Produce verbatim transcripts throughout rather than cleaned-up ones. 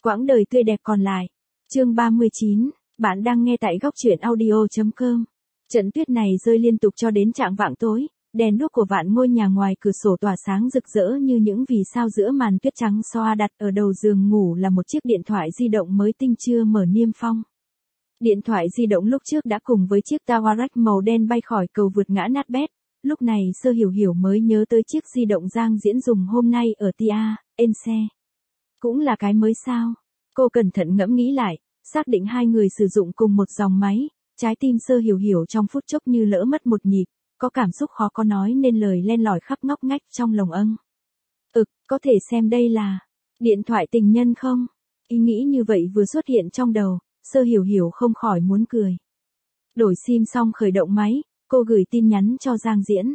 Quãng đời tươi đẹp còn lại. Chương ba mươi chín, bạn đang nghe tại góc truyện audio chấm com. Trận tuyết này rơi liên tục cho đến chạng vạng tối, đèn đuốc của vạn ngôi nhà ngoài cửa sổ tỏa sáng rực rỡ như những vì sao giữa màn tuyết trắng xóa. Đặt ở đầu giường ngủ là một chiếc điện thoại di động mới tinh chưa mở niêm phong. Điện thoại di động lúc trước đã cùng với chiếc Tawarak màu đen bay khỏi cầu vượt ngã nát bét. Lúc này Sơ Hiểu Hiểu mới nhớ tới chiếc di động Giang Diễn dùng hôm nay ở Tia, en xe. Cũng là cái mới sao? Cô cẩn thận ngẫm nghĩ lại, xác định hai người sử dụng cùng một dòng máy, trái tim Sơ Hiểu Hiểu trong phút chốc như lỡ mất một nhịp, có cảm xúc khó có nói nên lời len lỏi khắp ngóc ngách trong lòng âng. Ực, có thể xem đây là điện thoại tình nhân không? Ý nghĩ như vậy vừa xuất hiện trong đầu, Sơ Hiểu Hiểu không khỏi muốn cười. Đổi sim xong khởi động máy, cô gửi tin nhắn cho Giang Diễn.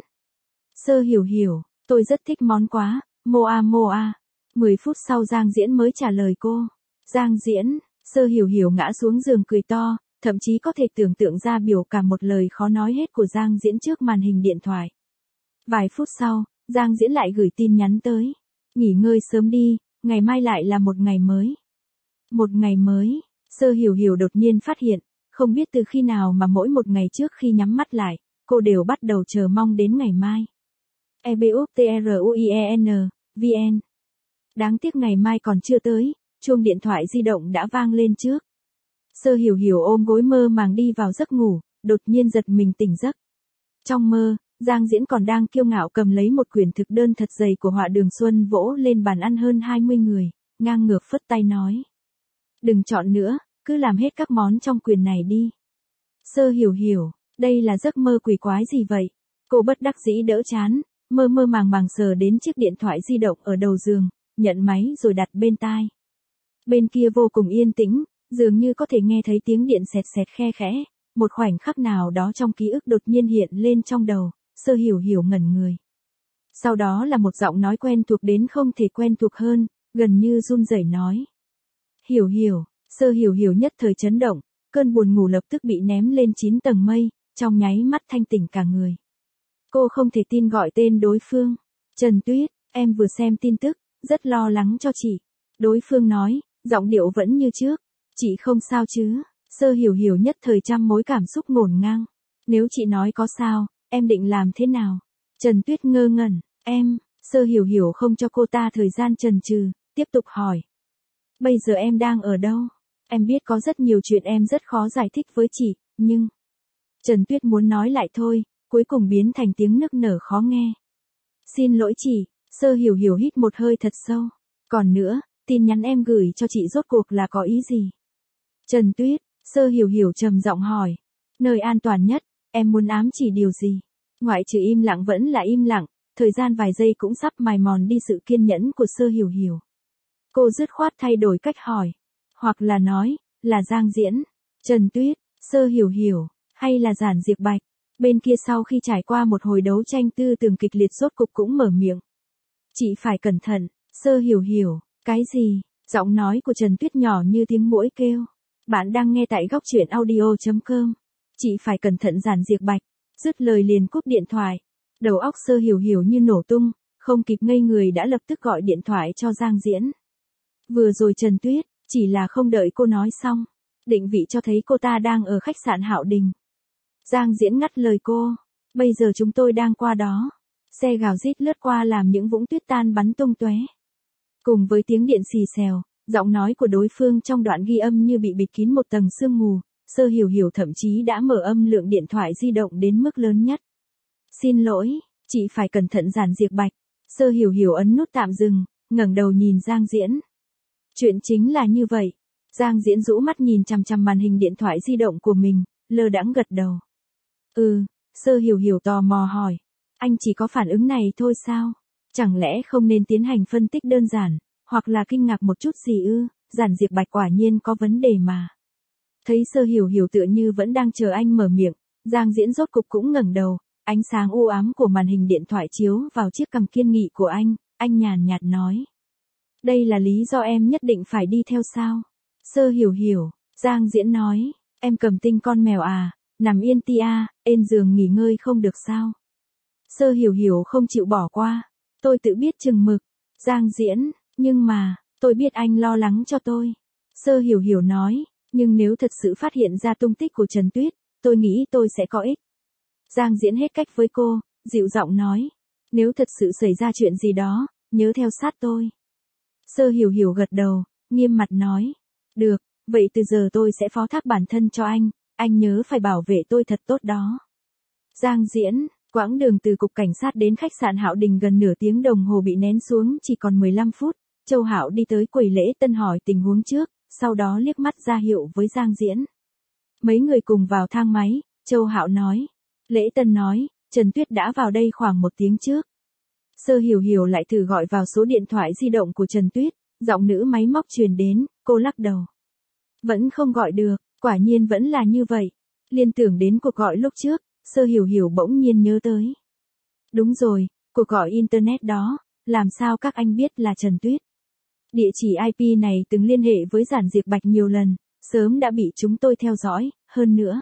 Sơ Hiểu Hiểu, tôi rất thích món quá, moa moa. mười phút sau Giang Diễn mới trả lời cô. Giang Diễn, Sơ Hiểu Hiểu ngã xuống giường cười to, thậm chí có thể tưởng tượng ra biểu cảm một lời khó nói hết của Giang Diễn trước màn hình điện thoại. Vài phút sau, Giang Diễn lại gửi tin nhắn tới. Nghỉ ngơi sớm đi, ngày mai lại là một ngày mới. Một ngày mới, Sơ Hiểu Hiểu đột nhiên phát hiện, không biết từ khi nào mà mỗi một ngày trước khi nhắm mắt lại, cô đều bắt đầu chờ mong đến ngày mai. e b u t r u i e n, vn. Đáng tiếc ngày mai còn chưa tới, chuông điện thoại di động đã vang lên trước. Sơ Hiểu Hiểu ôm gối mơ màng đi vào giấc ngủ, đột nhiên giật mình tỉnh giấc. Trong mơ, Giang Diễn còn đang kiêu ngạo cầm lấy một quyển thực đơn thật dày của Họa Đường Xuân vỗ lên bàn ăn hơn hai mươi người, ngang ngược phất tay nói. Đừng chọn nữa, cứ làm hết các món trong quyển này đi. Sơ Hiểu Hiểu, đây là giấc mơ quỷ quái gì vậy? Cô bất đắc dĩ đỡ chán, mơ mơ màng màng sờ đến chiếc điện thoại di động ở đầu giường, nhận máy rồi đặt bên tai. Bên kia vô cùng yên tĩnh, dường như có thể nghe thấy tiếng điện xẹt xẹt khe khẽ, một khoảnh khắc nào đó trong ký ức đột nhiên hiện lên trong đầu, Sơ Hiểu Hiểu ngẩn người. Sau đó là một giọng nói quen thuộc đến không thể quen thuộc hơn, gần như run rẩy nói. Hiểu Hiểu, Sơ Hiểu Hiểu nhất thời chấn động, cơn buồn ngủ lập tức bị ném lên chín tầng mây, trong nháy mắt thanh tỉnh cả người. Cô không thể tin gọi tên đối phương. Trần Tuyết, em vừa xem tin tức, rất lo lắng cho chị. Đối phương nói, giọng điệu vẫn như trước. Chị không sao chứ? Sơ Hiểu Hiểu nhất thời trăm mối cảm xúc ngổn ngang. Nếu chị nói có sao, em định làm thế nào? Trần Tuyết ngơ ngẩn, em, Sơ Hiểu Hiểu không cho cô ta thời gian chần chừ, tiếp tục hỏi. Bây giờ em đang ở đâu? Em biết có rất nhiều chuyện em rất khó giải thích với chị, nhưng... Trần Tuyết muốn nói lại thôi, cuối cùng biến thành tiếng nức nở khó nghe. Xin lỗi chị, Sơ Hiểu Hiểu hít một hơi thật sâu. Còn nữa, tin nhắn em gửi cho chị rốt cuộc là có ý gì? Trần Tuyết, Sơ Hiểu Hiểu trầm giọng hỏi. Nơi an toàn nhất, em muốn ám chỉ điều gì? Ngoại trừ im lặng vẫn là im lặng, thời gian vài giây cũng sắp mài mòn đi sự kiên nhẫn của Sơ Hiểu Hiểu. Cô dứt khoát thay đổi cách hỏi. Hoặc là nói, là Giang Diễn, Trần Tuyết, Sơ Hiểu Hiểu, hay là Giản Diệp Bạch. Bên kia sau khi trải qua một hồi đấu tranh tư tưởng kịch liệt rốt cục cũng mở miệng. Chị phải cẩn thận, Sơ Hiểu Hiểu, cái gì? Giọng nói của Trần Tuyết nhỏ như tiếng muỗi kêu. Bạn đang nghe tại góc truyện audio chấm com. Chị phải cẩn thận Giản Diệp Bạch. Dứt lời liền cúp điện thoại. Đầu óc Sơ Hiểu Hiểu như nổ tung, không kịp ngây người đã lập tức gọi điện thoại cho Giang Diễn. Vừa rồi Trần Tuyết, chỉ là không đợi cô nói xong. Định vị cho thấy cô ta đang ở khách sạn Hạo Đình. Giang Diễn ngắt lời cô. Bây giờ chúng tôi đang qua đó. Xe gào rít lướt qua làm những vũng tuyết tan bắn tung tóe. Cùng với tiếng điện xì xèo, giọng nói của đối phương trong đoạn ghi âm như bị bịt kín một tầng sương mù. Sơ Hiểu Hiểu thậm chí đã mở âm lượng điện thoại di động đến mức lớn nhất. Xin lỗi, chị phải cẩn thận Giản Diệp Bạch. Sơ Hiểu Hiểu ấn nút tạm dừng, ngẩng đầu nhìn Giang Diễn. Chuyện chính là như vậy. Giang Diễn rũ mắt nhìn chằm chằm màn hình điện thoại di động của mình, lơ đãng gật đầu. Ừ, Sơ Hiểu Hiểu tò mò hỏi. Anh chỉ có phản ứng này thôi sao? Chẳng lẽ không nên tiến hành phân tích đơn giản, hoặc là kinh ngạc một chút gì ư? Giản Diệp Bạch quả nhiên có vấn đề mà. Thấy Sơ Hiểu Hiểu tựa như vẫn đang chờ anh mở miệng, Giang Diễn rốt cục cũng ngẩng đầu, ánh sáng u ám của màn hình điện thoại chiếu vào chiếc cằm kiên nghị của anh, anh nhàn nhạt nói. Đây là lý do em nhất định phải đi theo sao? Sơ Hiểu Hiểu, Giang Diễn nói, em cầm tinh con mèo à, nằm yên tia, ên giường nghỉ ngơi không được sao? Sơ Hiểu Hiểu không chịu bỏ qua, tôi tự biết chừng mực. Giang Diễn, nhưng mà, tôi biết anh lo lắng cho tôi. Sơ Hiểu Hiểu nói, nhưng nếu thật sự phát hiện ra tung tích của Trần Tuyết, tôi nghĩ tôi sẽ có ích. Giang Diễn hết cách với cô, dịu giọng nói, nếu thật sự xảy ra chuyện gì đó, nhớ theo sát tôi. Sơ Hiểu Hiểu gật đầu, nghiêm mặt nói, được, vậy từ giờ tôi sẽ phó thác bản thân cho anh, anh nhớ phải bảo vệ tôi thật tốt đó. Giang Diễn, quãng đường từ cục cảnh sát đến khách sạn Hạo Đình gần nửa tiếng đồng hồ bị nén xuống chỉ còn mười lăm phút, Châu Hạo đi tới quầy lễ tân hỏi tình huống trước, sau đó liếc mắt ra hiệu với Giang Diễn. Mấy người cùng vào thang máy, Châu Hạo nói. Lễ tân nói, Trần Tuyết đã vào đây khoảng một tiếng trước. Sơ Hiểu Hiểu lại thử gọi vào số điện thoại di động của Trần Tuyết, giọng nữ máy móc truyền đến, cô lắc đầu. Vẫn không gọi được, quả nhiên vẫn là như vậy. Liên tưởng đến cuộc gọi lúc trước, Sơ Hiểu Hiểu bỗng nhiên nhớ tới. Đúng rồi, cuộc gọi Internet đó, làm sao các anh biết là Trần Tuyết? Địa chỉ i pê này từng liên hệ với Giản Diệp Bạch nhiều lần, sớm đã bị chúng tôi theo dõi, hơn nữa.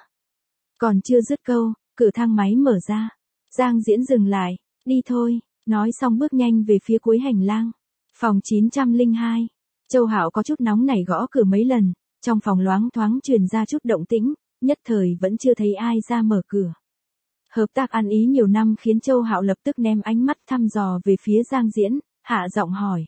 Còn chưa dứt câu, cửa thang máy mở ra. Giang Diễn dừng lại, đi thôi, nói xong bước nhanh về phía cuối hành lang. Phòng chín trăm lẻ hai. Châu Hạo có chút nóng nảy gõ cửa mấy lần, trong phòng loáng thoáng truyền ra chút động tĩnh, nhất thời vẫn chưa thấy ai ra mở cửa. Hợp tác ăn ý nhiều năm khiến Châu Hạo lập tức ném ánh mắt thăm dò về phía Giang Diễn, hạ giọng hỏi.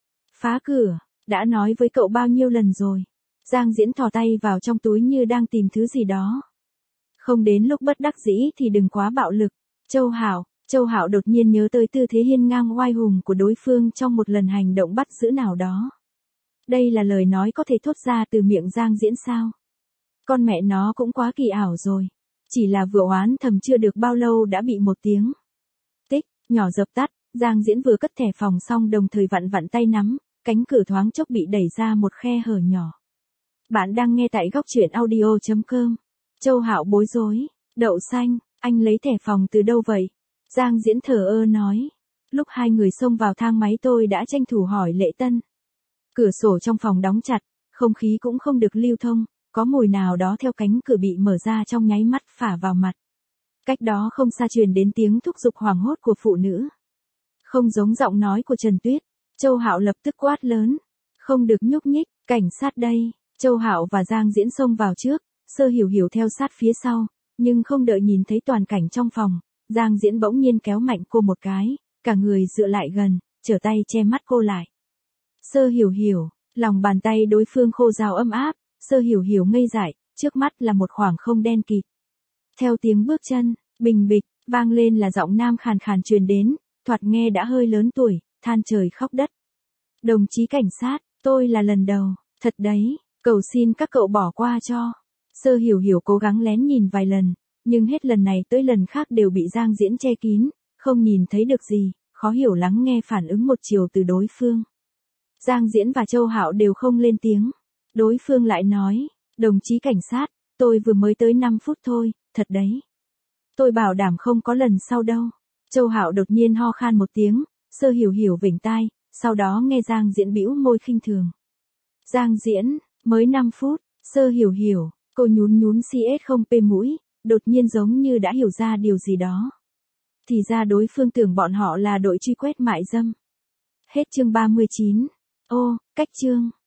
Phá cửa, đã nói với cậu bao nhiêu lần rồi? Giang Diễn thò tay vào trong túi như đang tìm thứ gì đó. Không đến lúc bất đắc dĩ thì đừng quá bạo lực. Châu Hạo, Châu Hạo đột nhiên nhớ tới tư thế hiên ngang oai hùng của đối phương trong một lần hành động bắt giữ nào đó. Đây là lời nói có thể thốt ra từ miệng Giang Diễn sao? Con mẹ nó cũng quá kỳ ảo rồi. Chỉ là vừa oán thầm chưa được bao lâu đã bị một tiếng tích nhỏ dập tắt. Giang Diễn vừa cất thẻ phòng xong đồng thời vặn vặn tay nắm, cánh cửa thoáng chốc bị đẩy ra một khe hở nhỏ. Bạn đang nghe tại góc truyện audio chấm com. Châu Hạo bối rối, đậu xanh, anh lấy thẻ phòng từ đâu vậy? Giang Diễn thờ ơ nói. Lúc hai người xông vào thang máy tôi đã tranh thủ hỏi Lễ Tân. Cửa sổ trong phòng đóng chặt, không khí cũng không được lưu thông, có mùi nào đó theo cánh cửa bị mở ra trong nháy mắt phả vào mặt. Cách đó không xa truyền đến tiếng thúc giục hoảng hốt của phụ nữ. Không giống giọng nói của Trần Tuyết, Châu Hạo lập tức quát lớn. Không được nhúc nhích, cảnh sát đây. Châu Hạo và Giang Diễn xông vào trước, Sơ Hiểu Hiểu theo sát phía sau, nhưng không đợi nhìn thấy toàn cảnh trong phòng, Giang Diễn bỗng nhiên kéo mạnh cô một cái, cả người dựa lại gần, trở tay che mắt cô lại. Sơ Hiểu Hiểu, lòng bàn tay đối phương khô ráo ấm áp, Sơ Hiểu Hiểu ngây dại, trước mắt là một khoảng không đen kịt. Theo tiếng bước chân, bình bịch, vang lên là giọng nam khàn khàn truyền đến, thoạt nghe đã hơi lớn tuổi, than trời khóc đất. Đồng chí cảnh sát, tôi là lần đầu, thật đấy, cầu xin các cậu bỏ qua cho. Sơ Hiểu Hiểu cố gắng lén nhìn vài lần, nhưng hết lần này tới lần khác đều bị Giang Diễn che kín, không nhìn thấy được gì, khó hiểu lắng nghe phản ứng một chiều từ đối phương. Giang Diễn và Châu Hạo đều không lên tiếng. Đối phương lại nói, đồng chí cảnh sát, tôi vừa mới tới năm phút thôi, thật đấy. Tôi bảo đảm không có lần sau đâu. Châu Hạo đột nhiên ho khan một tiếng, Sơ Hiểu Hiểu vểnh tai, sau đó nghe Giang Diễn bĩu môi khinh thường. Giang Diễn, mới năm phút, Sơ Hiểu Hiểu, cô nhún nhún xê ét không pê mũi, đột nhiên giống như đã hiểu ra điều gì đó. Thì ra đối phương tưởng bọn họ là đội truy quét mại dâm. Hết chương ba mươi chín. Ô, cách chương.